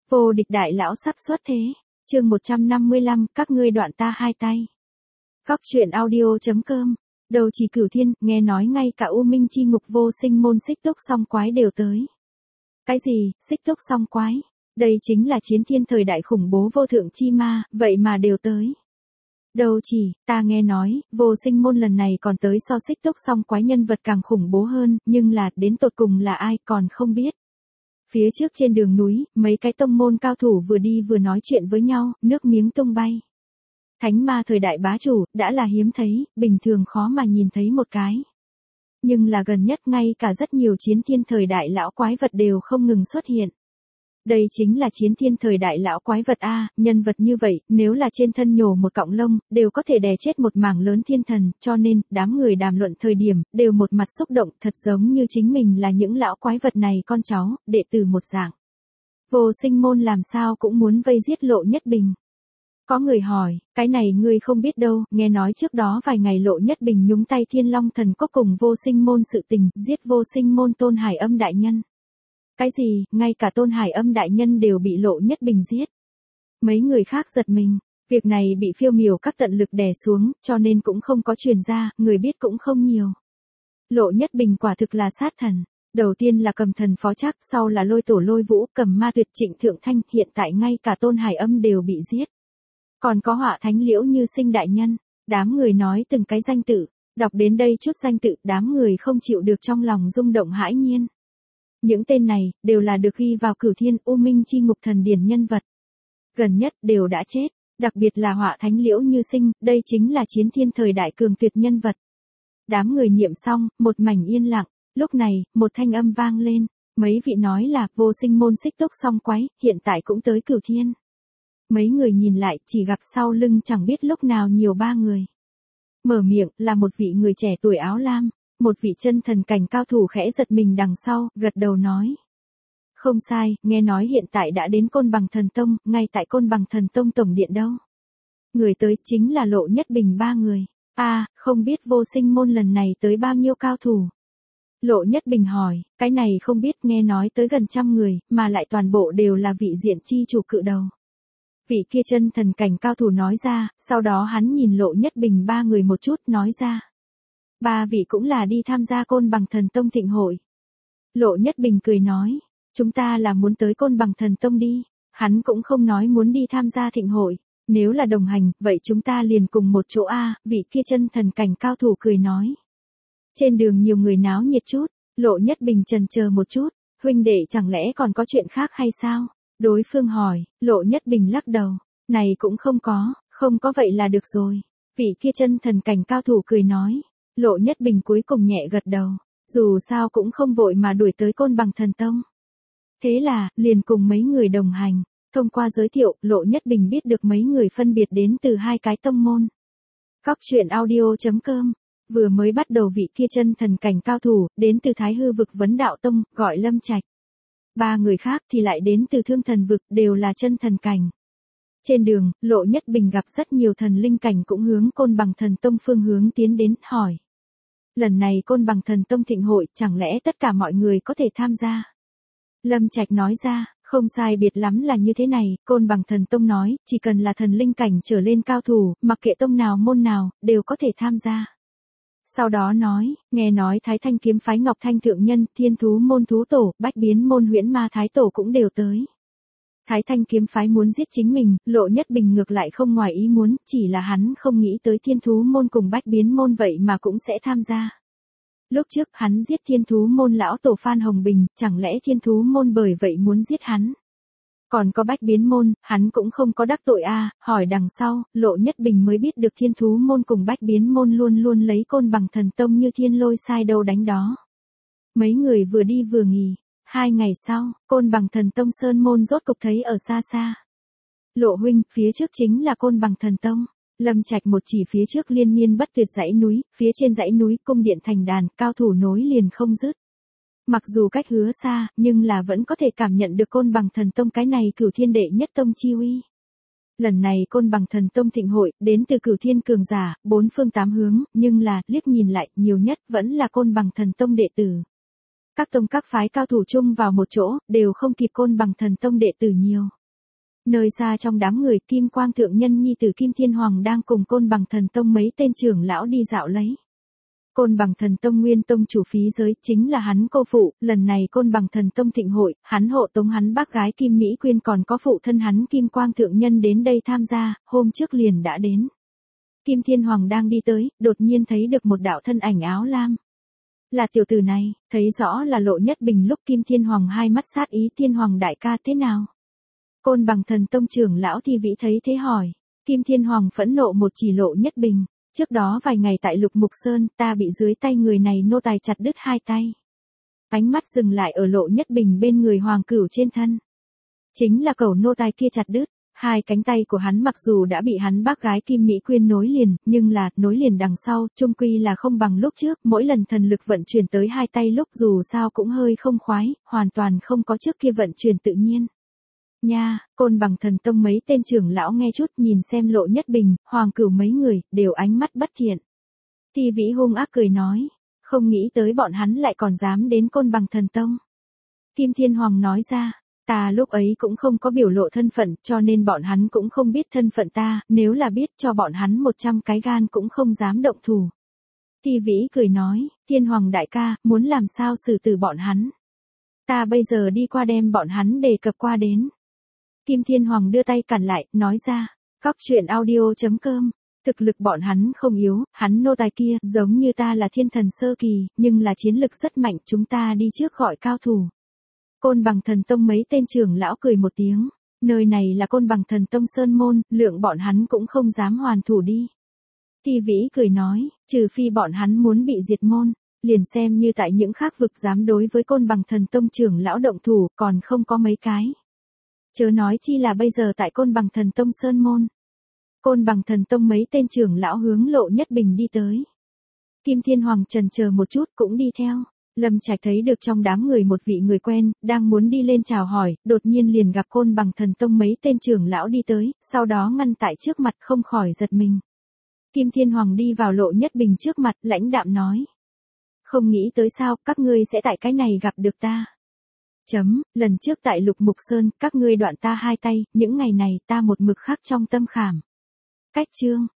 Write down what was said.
Vô địch đại lão sắp xuất thế. Chương 155, các ngươi đoạn ta hai tay. Góc truyện audio.com. Đầu chỉ Cửu Thiên, nghe nói ngay cả U Minh chi ngục vô sinh môn xích túc song quái đều tới. Cái gì, xích túc song quái? Đây chính là chiến thiên thời đại khủng bố vô thượng chi ma, vậy mà đều tới. Đầu chỉ, ta nghe nói, vô sinh môn lần này còn tới so xích túc song quái nhân vật càng khủng bố hơn, nhưng là, đến tột cùng là ai còn không biết. Phía trước trên đường núi, mấy cái tông môn cao thủ vừa đi vừa nói chuyện với nhau, nước miếng tung bay. Thánh ma thời đại bá chủ, đã là hiếm thấy, bình thường khó mà nhìn thấy một cái. Nhưng là gần nhất ngay cả rất nhiều chiến thiên thời đại lão quái vật đều không ngừng xuất hiện. Đây chính là chiến thiên thời đại lão quái vật A, nhân vật như vậy, nếu là trên thân nhổ một cọng lông, đều có thể đè chết một mảng lớn thiên thần, cho nên, đám người đàm luận thời điểm, đều một mặt xúc động, thật giống như chính mình là những lão quái vật này con cháu, đệ tử một dạng. Vô sinh môn làm sao cũng muốn vây giết Lộ Nhất Bình. Có người hỏi, cái này ngươi không biết đâu, nghe nói trước đó vài ngày Lộ Nhất Bình nhúng tay Thiên Long Thần Cốc cùng vô sinh môn sự tình, giết vô sinh môn Tôn Hải Âm đại nhân. Cái gì, ngay cả Tôn Hải Âm đại nhân đều bị Lộ Nhất Bình giết. Mấy người khác giật mình, việc này bị Phiêu Miểu các tận lực đè xuống, cho nên cũng không có truyền ra, người biết cũng không nhiều. Lộ Nhất Bình quả thực là sát thần. Đầu tiên là Cầm Thần Phó Trác, sau là Lôi Tổ Lôi Vũ, Cầm Ma Tuyệt, Trịnh Thượng Thanh, hiện tại ngay cả Tôn Hải Âm đều bị giết. Còn có Họa Thánh Liễu Như Sinh đại nhân, đám người nói từng cái danh tự, đọc đến đây chút danh tự, đám người không chịu được trong lòng rung động hãi nhiên. Những tên này, đều là được ghi vào Cửu Thiên U Minh chi ngục thần điển nhân vật. Gần nhất, đều đã chết, đặc biệt là Họa Thánh Liễu Như Sinh, đây chính là chiến thiên thời đại cường tuyệt nhân vật. Đám người niệm xong, một mảnh yên lặng, lúc này, một thanh âm vang lên, mấy vị nói là, vô sinh môn xích túc song quái, hiện tại cũng tới Cửu Thiên. Mấy người nhìn lại, chỉ gặp sau lưng chẳng biết lúc nào nhiều ba người. Mở miệng, là một vị người trẻ tuổi áo lam. Một vị chân thần cảnh cao thủ khẽ giật mình đằng sau, gật đầu nói. Không sai, nghe nói hiện tại đã đến Côn Bằng Thần Tông, ngay tại Côn Bằng Thần Tông tổng điện đâu. Người tới chính là Lộ Nhất Bình ba người. Không biết vô sinh môn lần này tới bao nhiêu cao thủ. Lộ Nhất Bình hỏi, cái này không biết, nghe nói tới gần 100 người, mà lại toàn bộ đều là vị diện chi chủ cự đầu. Vị kia chân thần cảnh cao thủ nói ra, sau đó hắn nhìn Lộ Nhất Bình ba người một chút nói ra. Ba vị cũng là đi tham gia Côn Bằng Thần Tông thịnh hội. Lộ Nhất Bình cười nói, chúng ta là muốn tới Côn Bằng Thần Tông đi, hắn cũng không nói muốn đi tham gia thịnh hội, nếu là đồng hành, vậy chúng ta liền cùng một chỗ vị kia chân thần cảnh cao thủ cười nói. Trên đường nhiều người náo nhiệt chút, Lộ Nhất Bình chần chờ một chút, huynh đệ chẳng lẽ còn có chuyện khác hay sao? Đối phương hỏi, Lộ Nhất Bình lắc đầu, này cũng không có vậy là được rồi. Vị kia chân thần cảnh cao thủ cười nói. Lộ Nhất Bình cuối cùng nhẹ gật đầu, dù sao cũng không vội mà đuổi tới Côn Bằng Thần Tông. Thế là, liền cùng mấy người đồng hành, thông qua giới thiệu, Lộ Nhất Bình biết được mấy người phân biệt đến từ hai cái tông môn. Góc truyện audio.com, vừa mới bắt đầu vị kia chân thần cảnh cao thủ, đến từ Thái Hư vực Vấn Đạo Tông, gọi Lâm Trạch. Ba người khác thì lại đến từ Thương Thần vực, đều là chân thần cảnh. Trên đường, Lộ Nhất Bình gặp rất nhiều thần linh cảnh cũng hướng Côn Bằng Thần Tông phương hướng tiến đến, hỏi. Lần này Côn Bằng Thần Tông thịnh hội, chẳng lẽ tất cả mọi người có thể tham gia? Lâm Trạch nói ra, không sai biệt lắm là như thế này, Côn Bằng Thần Tông nói, chỉ cần là thần linh cảnh trở lên cao thủ, mặc kệ tông nào môn nào, đều có thể tham gia. Sau đó nói, nghe nói Thái Thanh kiếm phái Ngọc Thanh Thượng Nhân, Thiên Thú môn Thú Tổ, Bách Biến môn Huyễn Ma Thái Tổ cũng đều tới. Thái Thanh kiếm phái muốn giết chính mình, Lộ Nhất Bình ngược lại không ngoài ý muốn, chỉ là hắn không nghĩ tới Thiên Thú môn cùng Bách Biến môn vậy mà cũng sẽ tham gia. Lúc trước hắn giết Thiên Thú môn lão tổ Phan Hồng Bình, chẳng lẽ Thiên Thú môn bởi vậy muốn giết hắn? Còn có Bách Biến môn, hắn cũng không có đắc tội hỏi đằng sau, Lộ Nhất Bình mới biết được Thiên Thú môn cùng Bách Biến môn luôn luôn lấy Côn Bằng Thần Tông như thiên lôi sai đâu đánh đó. Mấy người vừa đi vừa nghỉ. 2 ngày sau, Côn Bằng Thần Tông Sơn môn rốt cục thấy ở xa xa. Lộ huynh, phía trước chính là Côn Bằng Thần Tông. Lâm Trạch một chỉ phía trước liên miên bất tuyệt dãy núi, phía trên dãy núi cung điện thành đàn, cao thủ nối liền không dứt. Mặc dù cách hứa xa, nhưng là vẫn có thể cảm nhận được Côn Bằng Thần Tông cái này Cửu Thiên đệ nhất tông chi uy. Lần này Côn Bằng Thần Tông thịnh hội, đến từ Cửu Thiên cường giả, 4 phương 8 hướng, nhưng là, liếc nhìn lại, nhiều nhất vẫn là Côn Bằng Thần Tông đệ tử. Các tông các phái cao thủ chung vào một chỗ, đều không kịp Côn Bằng Thần Tông đệ tử nhiều. Nơi xa trong đám người, Kim Quang Thượng Nhân nhi tử Kim Thiên Hoàng đang cùng Côn Bằng Thần Tông mấy tên trưởng lão đi dạo lấy. Côn Bằng Thần Tông nguyên tông chủ phí giới chính là hắn cô phụ, lần này Côn Bằng Thần Tông thịnh hội, hắn hộ tống hắn bác gái Kim Mỹ Quyên còn có phụ thân hắn Kim Quang Thượng Nhân đến đây tham gia, hôm trước liền đã đến. Kim Thiên Hoàng đang đi tới, đột nhiên thấy được một đạo thân ảnh áo lam. Là tiểu tử này, thấy rõ là Lộ Nhất Bình lúc Kim Thiên Hoàng hai mắt sát ý. Thiên Hoàng đại ca thế nào? Côn Bằng Thần Tông trưởng lão Thi Vĩ thấy thế hỏi. Kim Thiên Hoàng phẫn nộ một chỉ Lộ Nhất Bình. Trước đó vài ngày tại Lục Mục Sơn, ta bị dưới tay người này nô tài chặt đứt hai tay. Ánh mắt dừng lại ở Lộ Nhất Bình bên người Hoàng Cửu trên thân. Chính là cẩu nô tài kia chặt đứt. Hai cánh tay của hắn mặc dù đã bị hắn bác gái Kim Mỹ Quyên nối liền, nhưng là, nối liền đằng sau, chung quy là không bằng lúc trước, mỗi lần thần lực vận chuyển tới hai tay lúc dù sao cũng hơi không khoái, hoàn toàn không có trước kia vận chuyển tự nhiên. Nha, Côn Bằng Thần Tông mấy tên trưởng lão nghe chút nhìn xem Lộ Nhất Bình, Hoàng Cửu mấy người, đều ánh mắt bất thiện. Thi Vĩ hung ác cười nói, không nghĩ tới bọn hắn lại còn dám đến Côn Bằng Thần Tông. Kim Thiên Hoàng nói ra. Ta lúc ấy cũng không có biểu lộ thân phận, cho nên bọn hắn cũng không biết thân phận ta, nếu là biết cho bọn hắn 100 cái gan cũng không dám động thủ. Thi Vĩ cười nói, Thiên Hoàng đại ca, muốn làm sao xử tử bọn hắn. Ta bây giờ đi qua đem bọn hắn đề cập qua đến. Kim Thiên Hoàng đưa tay cản lại, nói ra, Cóc Truyện Audio.com, thực lực bọn hắn không yếu, hắn nô tài kia, giống như ta là thiên thần sơ kỳ, nhưng là chiến lực rất mạnh, chúng ta đi trước gọi cao thủ. Côn Bằng Thần Tông mấy tên trưởng lão cười một tiếng, nơi này là Côn Bằng Thần Tông Sơn Môn, lượng bọn hắn cũng không dám hoàn thủ đi. Thi Vĩ cười nói, trừ phi bọn hắn muốn bị diệt môn, liền xem như tại những khác vực dám đối với Côn Bằng Thần Tông trưởng lão động thủ, còn không có mấy cái. Chớ nói chi là bây giờ tại Côn Bằng Thần Tông Sơn Môn. Côn Bằng Thần Tông mấy tên trưởng lão hướng Lộ Nhất Bình đi tới. Kim Thiên Hoàng chần chờ một chút cũng đi theo. Lâm Trạch thấy được trong đám người một vị người quen, đang muốn đi lên chào hỏi, đột nhiên liền gặp Côn Bằng Thần Tông mấy tên trưởng lão đi tới, sau đó ngăn tại trước mặt không khỏi giật mình. Kim Thiên Hoàng đi vào Lộ Nhất Bình trước mặt, lãnh đạm nói. Không nghĩ tới sao, các ngươi sẽ tại cái này gặp được ta. Lần trước tại Lục Mục Sơn, các ngươi đoạn ta hai tay, những ngày này ta một mực khắc trong tâm khảm. Cách chương.